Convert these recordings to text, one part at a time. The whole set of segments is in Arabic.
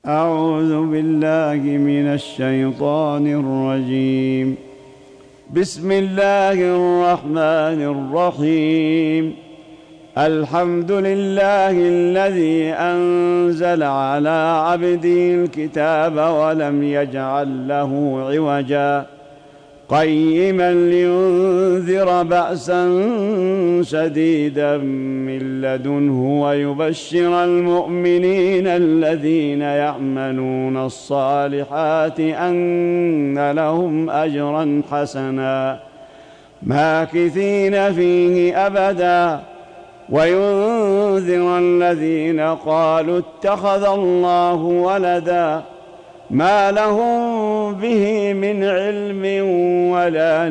أعوذ بالله من الشيطان الرجيم. بسم الله الرحمن الرحيم. الحمد لله الذي أنزل على عبده الكتاب ولم يجعل له عوجا قيما لينذر بأسا شديدا من لدنه ويبشر المؤمنين الذين يعملون الصالحات أن لهم أجرا حسنا ماكثين فيه أبدا وينذر الذين قالوا اتخذ الله ولدا ما لهم به من علم ولا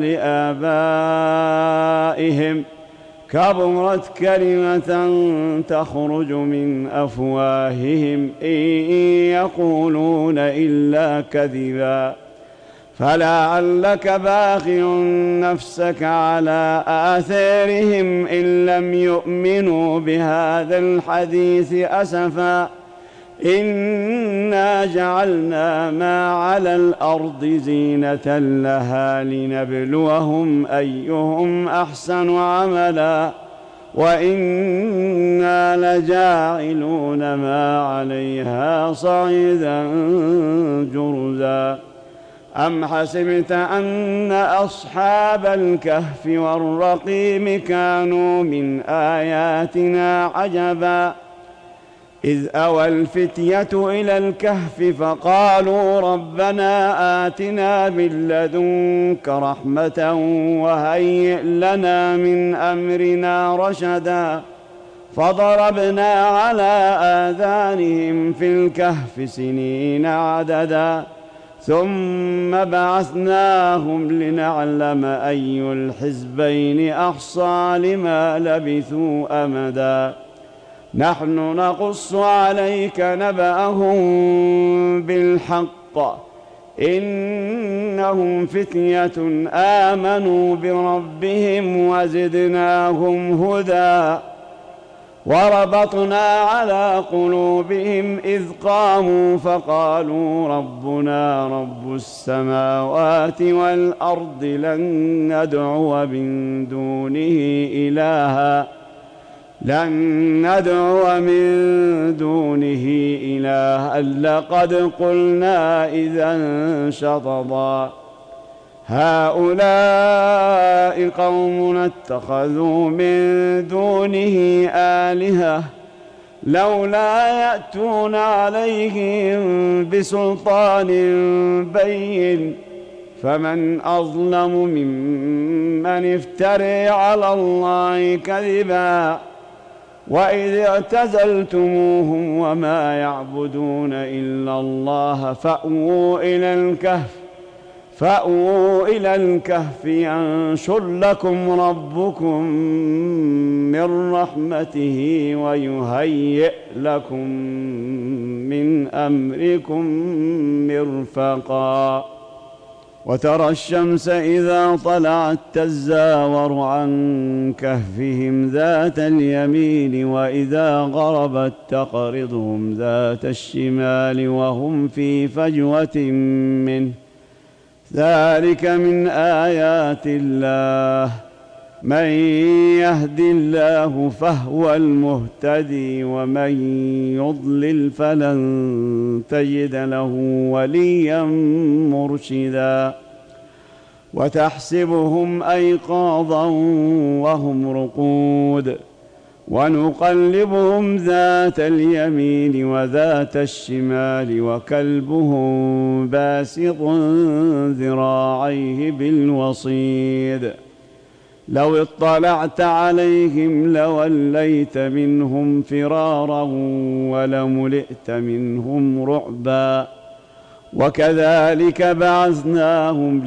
لآبائهم كبرت كلمة تخرج من أفواههم إن يقولون إلا كذبا فلعلك باخع نفسك على آثارهم إن لم يؤمنوا بهذا الحديث أسفا إنا جعلنا ما على الأرض زينة لها لنبلوهم أيهم أحسن عملا وإنا لجاعلون ما عليها صعيدا جرزا أم حسبت أن أصحاب الكهف والرقيم كانوا من آياتنا عجبا إذ أوى الفتية إلى الكهف فقالوا ربنا آتنا من لدنك رحمة وهيئ لنا من أمرنا رشدا فضربنا على آذانهم في الكهف سنين عددا ثم بعثناهم لنعلم أي الحزبين أحصى لما لبثوا أمدا نحن نقص عليك نبأهم بالحق إنهم فتية آمنوا بربهم وزدناهم هدى وربطنا على قلوبهم إذ قاموا فقالوا ربنا رب السماوات والأرض لن ندعو من دونه إلها لقد قلنا إذا شططا هؤلاء قومنا اتخذوا من دونه آلهة لولا يأتون عليهم بسلطان بين فمن أظلم ممن افترى على الله كذبا وإذ اعتزلتموهم وما يعبدون إلا الله فأووا إلى الكهف ينشر لكم ربكم من رحمته ويهيئ لكم من أمركم مرفقا وترى الشمس إذا طلعت تزاور عن كهفهم ذات اليمين وإذا غربت تقرضهم ذات الشمال وهم في فجوة منه ذلك من آيات الله من يهد الله فهو المهتدي ومن يضلل فلن تجد له وليا مرشدا وتحسبهم أيقاظا وهم رقود ونقلبهم ذات اليمين وذات الشمال وكلبهم باسط ذراعيه بالوصيد لو اطلعت عليهم لوليت منهم فرارا ولملئت منهم رعبا وكذلك بعثناهم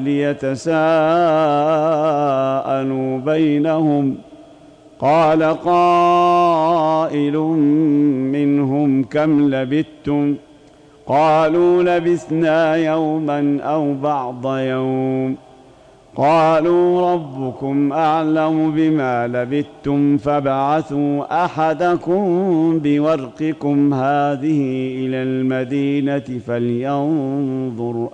ليتساءلوا بينهم قال قائل منهم كم لبثتم قالوا لبثنا يوما أو بعض يوم قالوا ربكم أعلم بما لبثتم فابعثوا أحدكم بورقكم هذه إلى المدينة فلينظر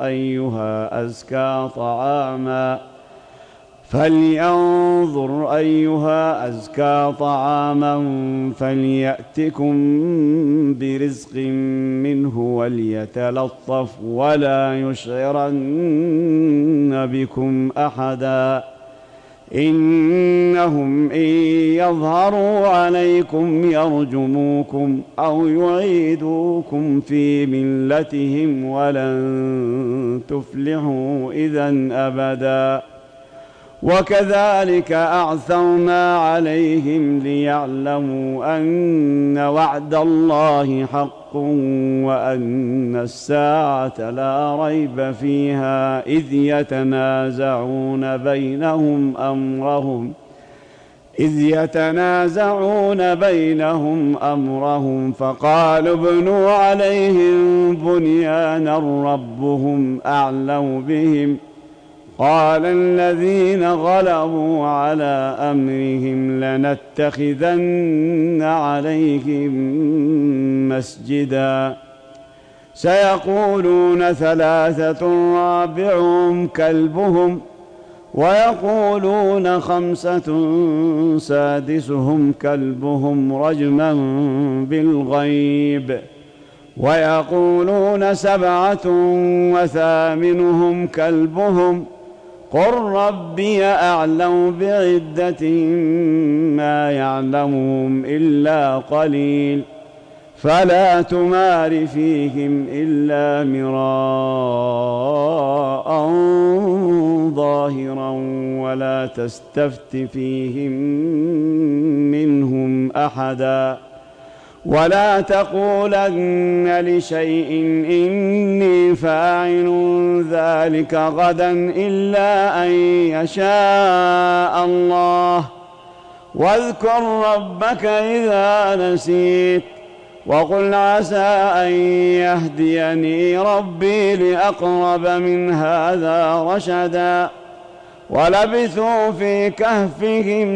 أيها أزكى طعاما فليأتكم برزق منه وليتلطف ولا يشعرن بكم أحدا إنهم إن يظهروا عليكم يرجموكم أو يعيدوكم في ملتهم ولن تفلحوا إذن أبدا وكذلك أعثرنا عليهم ليعلموا أن وعد الله حق وأن الساعة لا ريب فيها إذ يتنازعون بينهم أمرهم فقالوا ابنوا عليهم بنيانا ربهم أعلم بهم قال الذين غلبوا على أمرهم لنتخذن عليهم مسجدا سيقولون 3 رابعهم كلبهم ويقولون 5 سادسهم كلبهم رجما بالغيب ويقولون 7 وثامنهم كلبهم قل ربي أعلم بعدتهم ما يعلمهم إلا قليل فلا تمار فيهم إلا مراء ظاهرا ولا تستفت فيهم منهم أحدا ولا تقولن لشيء إني فاعل ذلك غدا إلا أن يشاء الله واذكر ربك إذا نسيت وقل عسى أن يهديني ربي لأقرب من هذا رشدا ولبثوا في كهفهم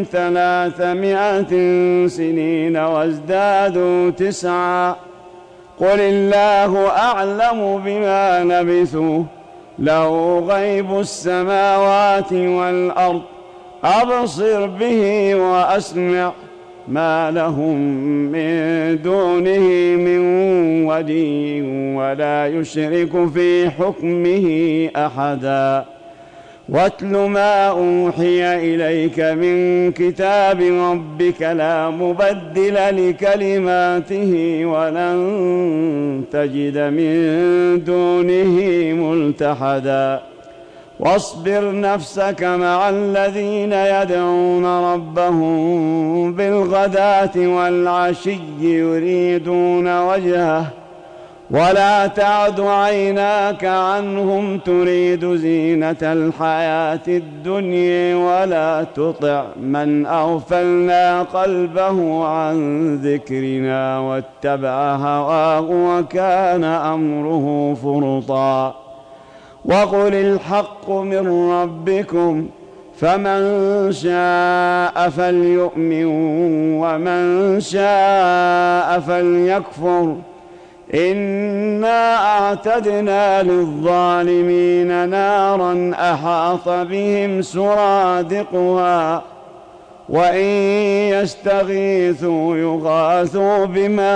300 سنين وازدادوا 9 قل الله أعلم بما لبثوا له غيب السماوات والأرض أبصر به وأسمع ما لهم من دونه من ولي ولا يشرك في حكمه أحدا واتل ما أوحي إليك من كتاب ربك لا مبدل لكلماته ولن تجد من دونه ملتحدا واصبر نفسك مع الذين يدعون ربهم بالغداة والعشي يريدون وجهه ولا تعد عيناك عنهم تريد زينة الحياة الدنيا ولا تطع من أغفلنا قلبه عن ذكرنا واتبع هواه وكان أمره فرطا وقل الحق من ربكم فمن شاء فليؤمن ومن شاء فليكفر إنا أعتدنا للظالمين نارا أحاط بهم سرادقها وإن يستغيثوا يغاثوا بماء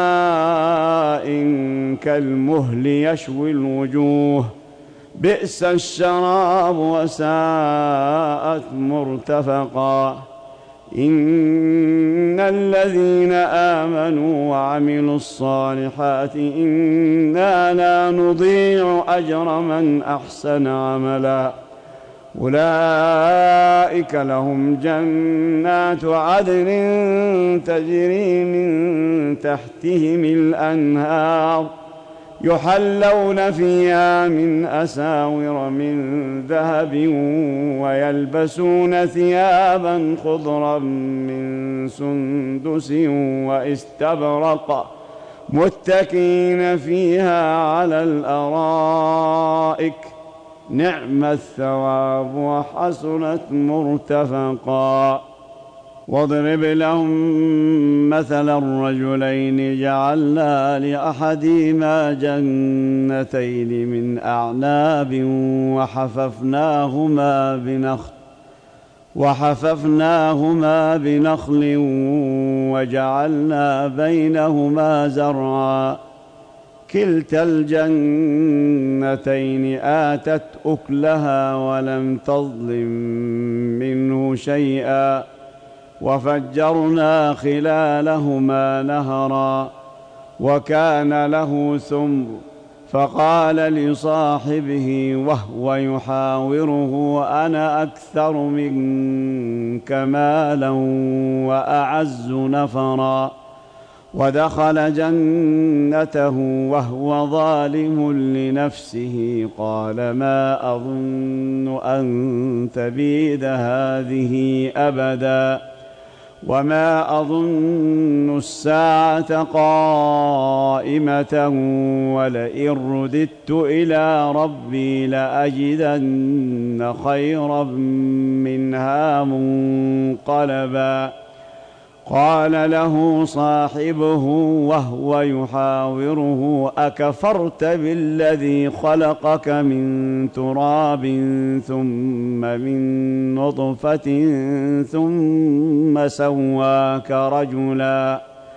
كالمهل يشوي الوجوه بئس الشراب وساءت مرتفقا إن الذين آمنوا وعملوا الصالحات إنا لا نضيع أجر من أحسن عملا أولئك لهم جنات عدن تجري من تحتهم الأنهار يحلون فيها من أساور من ذهب ويلبسون ثيابا خضرا من سندس واستبرق متكئين فيها على الأرائك نعم الثواب وحسنت مرتفقا. واضرب لهم مثل الرجلين جعلنا لأحدهما جنتين من أعناب وحففناهما بنخل وجعلنا بينهما زرعا كلتا الجنتين آتت أكلها ولم تظلم منه شيئا وفجرنا خلالهما نهرا وكان له ثمر فقال لصاحبه وهو يحاوره أنا أكثر منك مالا وأعز نفرا ودخل جنته وهو ظالم لنفسه قال ما أظن أن تبيد هذه أبدا وما أظن الساعة قائمة ولئن رددت إلى ربي لأجدن خيرا منها منقلبا. قال له صاحبه وهو يحاوره أكفرت بالذي خلقك من تراب ثم من نطفة ثم سواك رجلا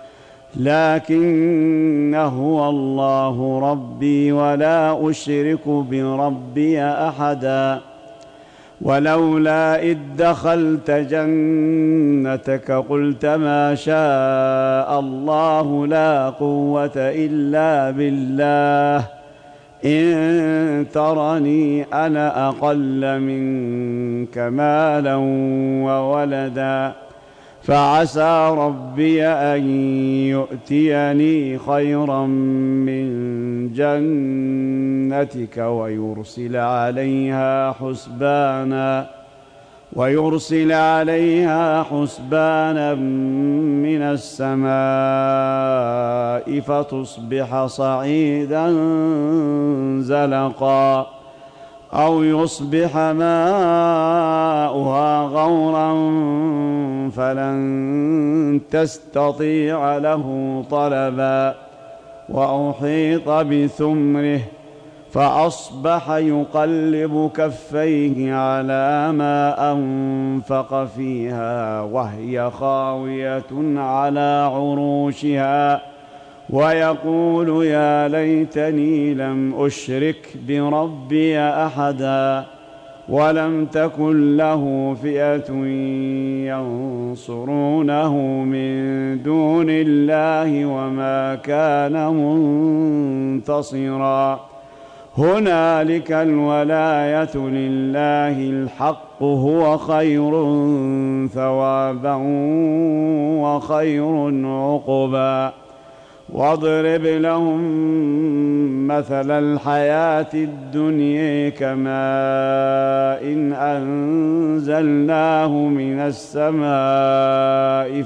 لكن هو الله ربي ولا أشرك بربي أحدا. ولولا إذ دخلت جنتك قلت ما شاء الله لا قوة إلا بالله إن ترني أنا أقل منك مالا وولدا فعسى ربي أن يؤتيني خيرا من جنتك ويرسل عليها حسبانا من السماء فتصبح صعيدا زلقا أو يصبح ماؤها غورا فلن تستطيع له طلبا وأحيط بثمره فأصبح يقلب كفيه على ما أنفق فيها وهي خاوية على عروشها ويقول يا ليتني لم أشرك بربي أحدا ولم تكن له فئة ينصرونه من دون الله وما كان منتصرا. هنالك الولاية لله الحق هو خير ثوابا وخير عقبا. واضرب لهم مثل الحياة الدنيا كماء أنزلناه من السماء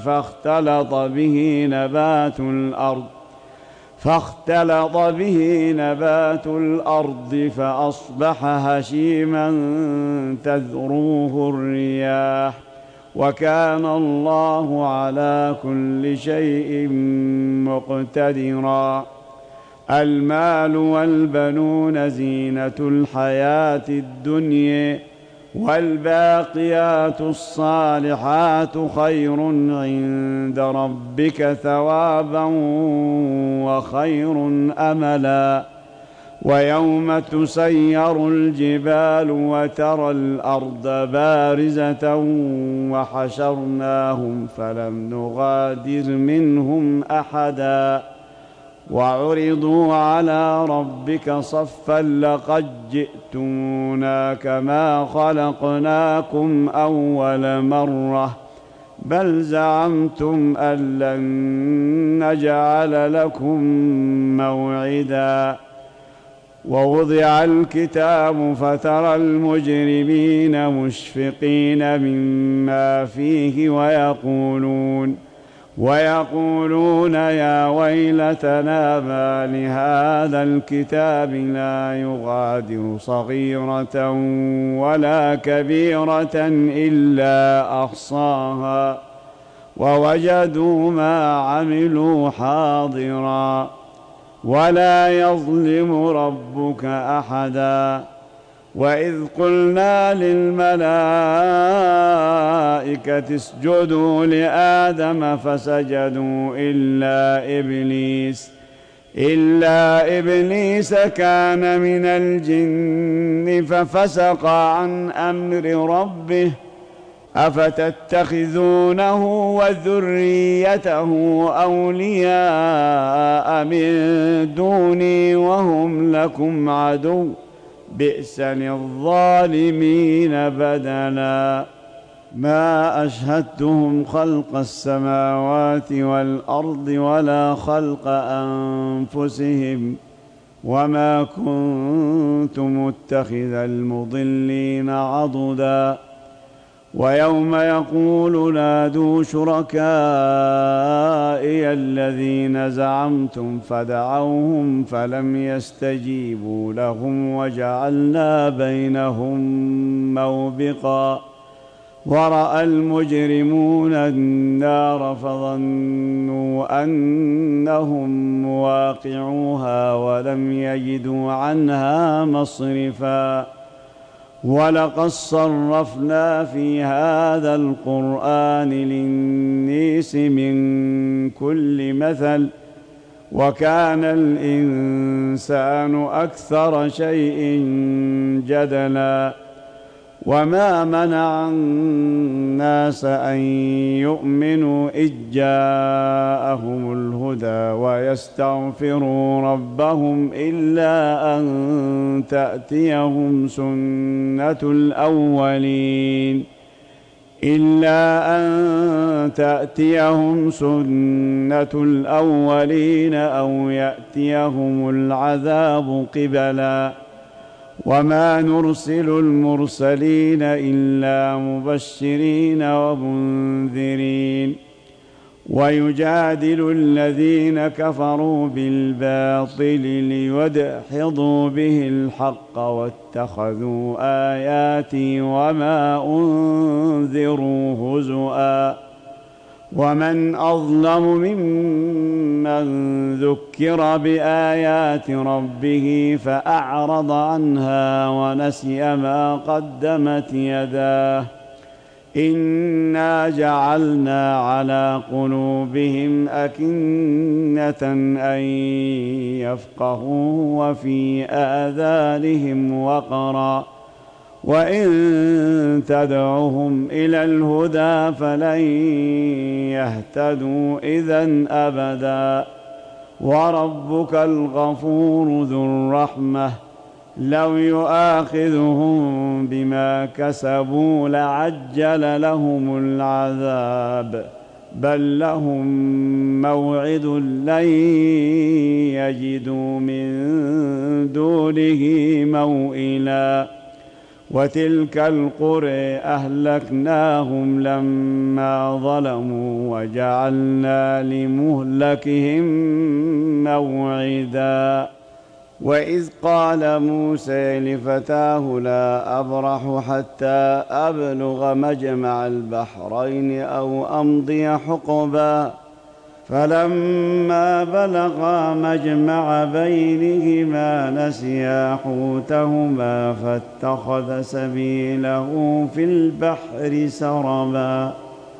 فاختلط به نبات الأرض فأصبح هشيما تذروه الرياح وكان الله على كل شيء مقتدرا. المال والبنون زينة الحياة الدنيا والباقيات الصالحات خير عند ربك ثوابا وخير أملا. ويوم تسير الجبال وترى الأرض بارزة وحشرناهم فلم نغادر منهم أحدا وعرضوا على ربك صفا لقد جئتمونا كما خلقناكم أول مرة بل زعمتم أن لن نجعل لكم موعدا. ووضع الكتاب فترى المجرمين مشفقين مما فيه ويقولون يا ويلتنا ما لهذا الكتاب لا يغادر صغيرة ولا كبيرة إلا أحصاها ووجدوا ما عملوا حاضرا ولا يظلم ربك أحدا. وإذ قلنا للملائكة اسجدوا لآدم فسجدوا إلا إبليس كان من الجن ففسق عن أمر ربه أفتتخذونه وذريته أولياء من دوني وهم لكم عدو بئس للظالمين بدلا. ما أشهدتهم خلق السماوات والأرض ولا خلق أنفسهم وما كنت متخذ المضلين عضدا. ويوم يقول نادوا شركائي الذين زعمتم فدعوهم فلم يستجيبوا لهم وجعلنا بينهم موبقا. ورأى المجرمون النار فظنوا أنهم مواقعوها ولم يجدوا عنها مصرفا. ولقد صرفنا في هذا القرآن للناس من كل مثل وكان الإنسان أكثر شيء جدلا. وما منع الناس أن يؤمنوا إذ جاءهم الهدى ويستغفروا ربهم إلا أن تأتيهم سنة الأولين أو يأتيهم العذاب قبلا. وما نرسل المرسلين إلا مبشرين ومنذرين. ويجادل الذين كفروا بالباطل ليدحضوا به الحق واتخذوا آياتي وما أنذروا هزؤا. ومن أظلم ممن ذكر بآيات ربه فأعرض عنها ونسي ما قدمت يداه إنا جعلنا على قلوبهم أكنة أن يفقهوا وفي آذانهم وقرا وإن تدعهم إلى الهدى فلن يهتدوا إذن أبدا. وربك الغفور ذو الرحمة لو يؤاخذهم بما كسبوا لعجل لهم العذاب بل لهم موعد لن يجدوا من دونه موئلا. وتلك القرى أهلكناهم لما ظلموا وجعلنا لمهلكهم موعدا. وإذ قال موسى لفتاه لا أبرح حتى أبلغ مجمع البحرين أو أمضي حقبا فلما بلغا مجمع بينهما نسيا حوتهما فاتخذ سبيله في البحر سربا.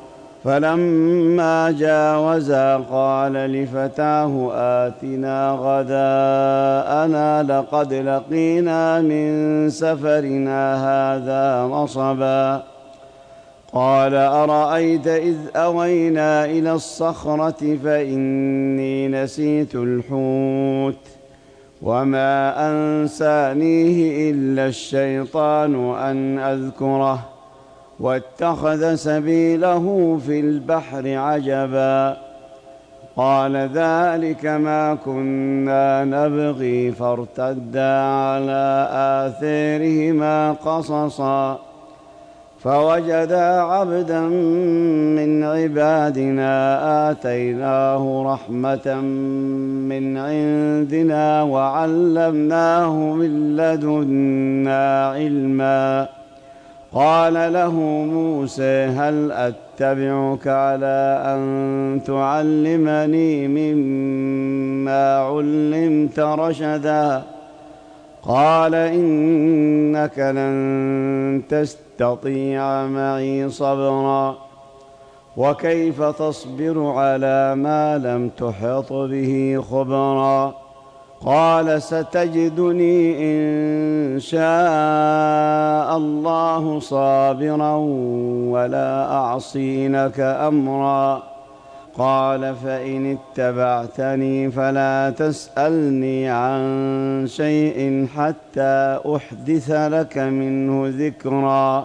فلما جاوزا قال لفتاه آتنا غداءنا لقد لقينا من سفرنا هذا نصبا. قال أرأيت إذ أوينا إلى الصخرة فإني نسيت الحوت وما أنسانيه إلا الشيطان أن أذكره واتخذ سبيله في البحر عجبا. قال ذلك ما كنا نبغي فارتدا على آثارهما قصصا فوجدا عبدا من عبادنا آتيناه رحمة من عندنا وعلمناه من لدنا علما. قال له موسى هل أتبعك على أن تعلمني مما علمت رشدا؟ قال إنك لن تستطيع معي صبرا وكيف تصبر على ما لم تحط به خبرا؟ قال ستجدني إن شاء الله صابرا ولا أعصي لك أمرا. قال فإن اتبعتني فلا تسألني عن شيء حتى أحدث لك منه ذكرا.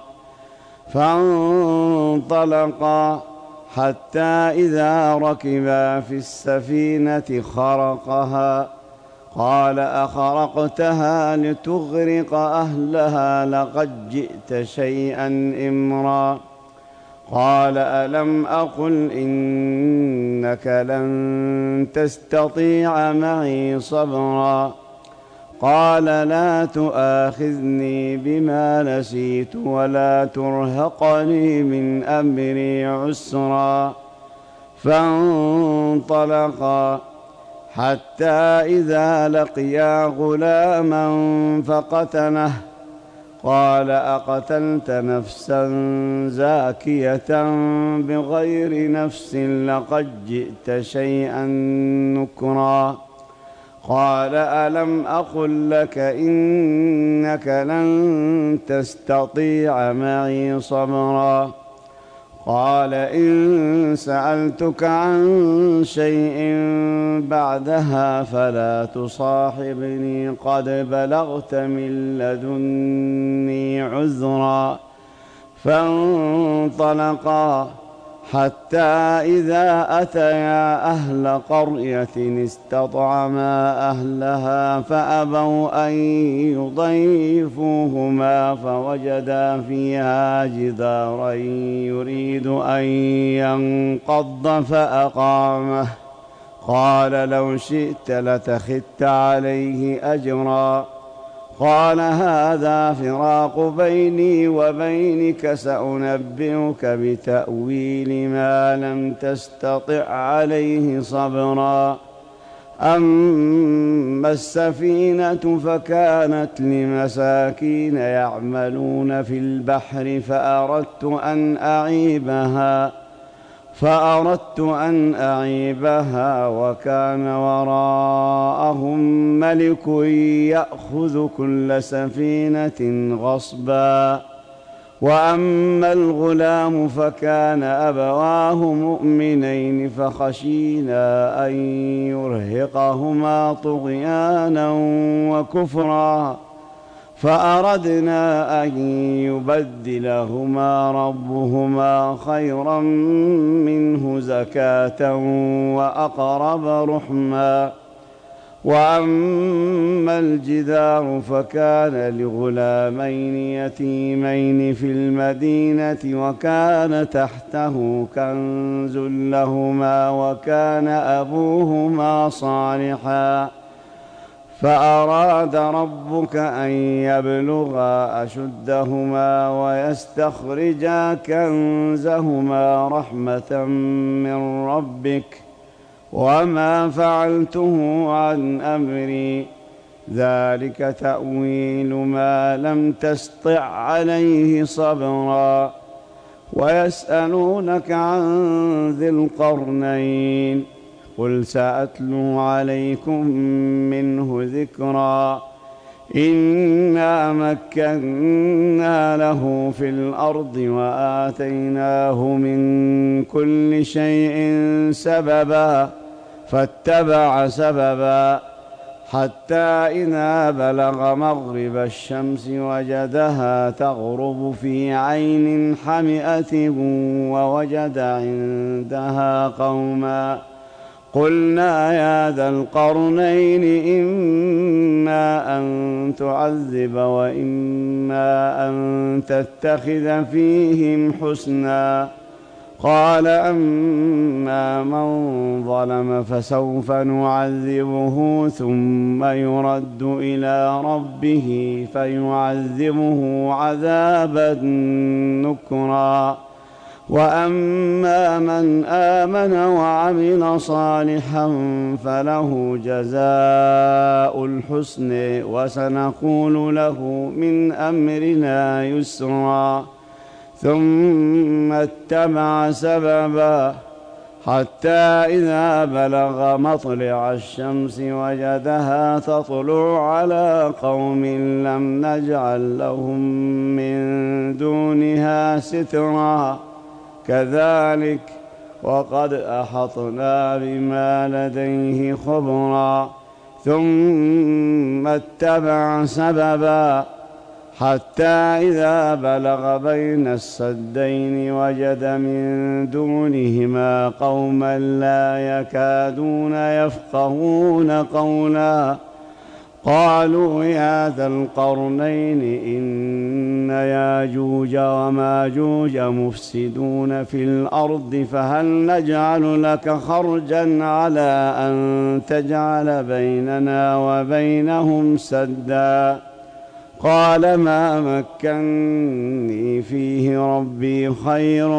فانطلقا حتى إذا ركبا في السفينة خرقها قال أخرقتها لتغرق أهلها لقد جئت شيئا إمرا. قال ألم أقل إنك لن تستطيع معي صبرا؟ قال لا تؤاخذني بما نسيت ولا ترهقني من أمري عسرا. فانطلقا حتى إذا لقيا غلاما فقتله قال أقتلت نفسا زاكية بغير نفس لقد جئت شيئا نكرا. قال ألم أقل لك إنك لن تستطيع معي صبرا؟ قال إن سألتك عن شيء بعدها فلا تصاحبني قد بلغت من لدني عذرا. فانطلقا حتى إذا أتيا أهل قرية استطعما أهلها فأبوا أن يضيفوهما فوجدا فيها جدارا يريد أن ينقض فأقامه. قال لو شئت لاتخذت عليه أجرا. قال هذا فراق بيني وبينك سأنبئك بتأويل ما لم تستطع عليه صبرا. أما السفينة فكانت لمساكين يعملون في البحر فأردت أن أعيبها وكان وراءهم ملك يأخذ كل سفينة غصبا. وأما الغلام فكان أبواه مؤمنين فخشينا أن يرهقهما طغيانا وكفرا فأردنا أن يبدلهما ربهما خيرا منه زكاة وأقرب رحما. وأما الجدار فكان لغلامين يتيمين في المدينة وكان تحته كنز لهما وكان أبوهما صالحا فأراد ربك أن يبلغا أشدهما ويستخرجا كنزهما رحمة من ربك وما فعلته عن أمري ذلك تأويل ما لم تسطع عليه صبرا. ويسألونك عن ذي القرنين قل سأتلو عليكم منه ذكرا. إنا مكنا له في الأرض وآتيناه من كل شيء سببا فاتبع سببا حتى إذا بلغ مغرب الشمس وجدها تغرب في عين حمئة ووجد عندها قوما قلنا يا ذا القرنين إما أن تعذب وإما أن تتخذ فيهم حسنا. قال أما من ظلم فسوف نعذبه ثم يرد إلى ربه فيعذبه عذابا نكرا. وأما من آمن وعمل صالحا فله جزاء الحسن وسنقول له من أمرنا يسرا. ثم اتبع سببا حتى إذا بلغ مطلع الشمس وجدها تطلع على قوم لم نجعل لهم من دونها سترا. كذلك وقد أحطنا بما لديه خبرا. ثم اتبع سببا حتى إذا بلغ بين السدين وجد من دونهما قوما لا يكادون يفقهون قولا. قالوا يا ذا القرنين إن ياجوج وماجوج مفسدون في الأرض فهل نجعل لك خرجا على أن تجعل بيننا وبينهم سدا. قال ما مكني فيه ربي خير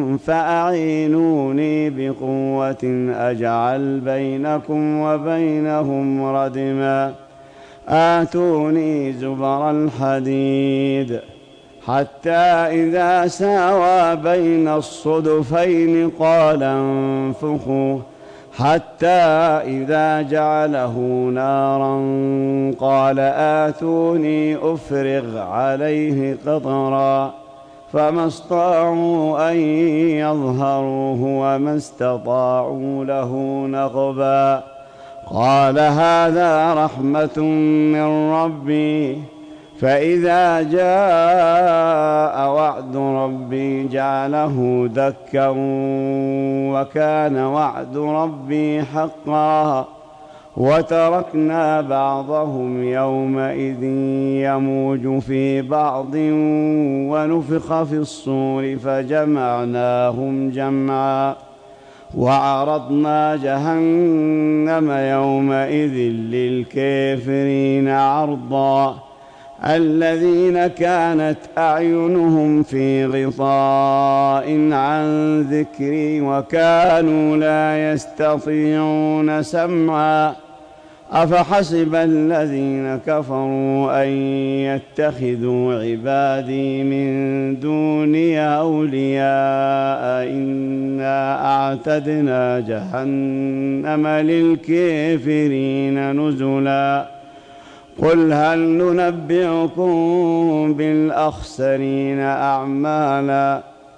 فأعينوني بقوة أجعل بينكم وبينهم ردما. آتوني زبر الحديد حتى إذا ساوى بين الصدفين قال انفخوا حتى إذا جعله نارا قال آتوني أفرغ عليه قطرا. فما استطاعوا أن يظهروه وما استطاعوا له نقبا. قال هذا رحمة من ربي فإذا جاء وعد ربي جعله دكا وكان وعد ربي حقا. وتركنا بعضهم يومئذ يموج في بعض ونفخ في الصور فجمعناهم جمعا. وعرضنا جهنم يومئذ للكافرين عرضا. الذين كانت أعينهم في غطاء عن ذكري وكانوا لا يستطيعون سمعا. أفحسب الذين كفروا أن يتخذوا عبادي من دوني أولياء إنا أعتدنا جهنم للكافرين نزلا. قل هل ننبئكم بالأخسرين أعمالا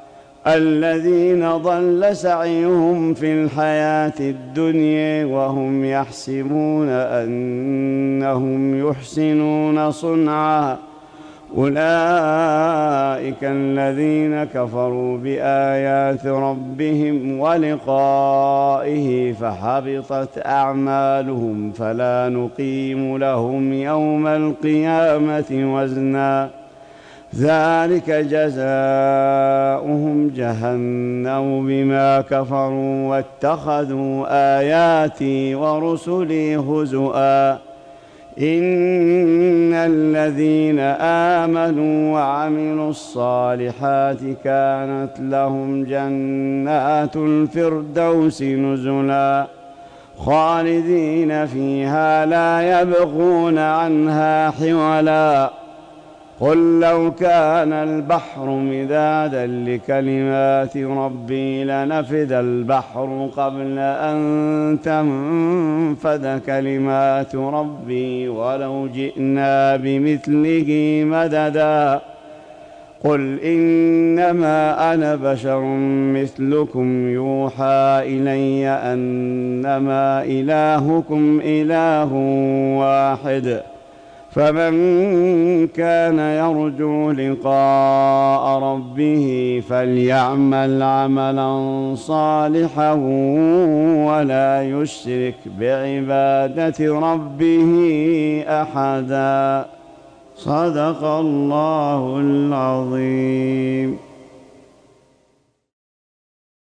الذين ضل سعيهم في الحياة الدنيا وهم يحسبون أنهم يحسنون صنعا. أولئك الذين كفروا بآيات ربهم ولقائه فحبطت أعمالهم فلا نقيم لهم يوم القيامة وزنا. ذلك جزاؤهم جهنم بما كفروا واتخذوا آياتي ورسلي هزؤا. إن الذين آمنوا وعملوا الصالحات كانت لهم جنات الفردوس نزلا خالدين فيها لا يبغون عنها حولا. قل لو كان البحر مدادا لكلمات ربي لنفد البحر قبل أن تنفد كلمات ربي ولو جئنا بمثله مددا. قل إنما أنا بشر مثلكم يوحى إلي أنما إلهكم إله واحد فمن كان يرجو لقاء ربه فليعمل عملا صالحا ولا يشرك بعبادة ربه أحدا. صدق الله العظيم.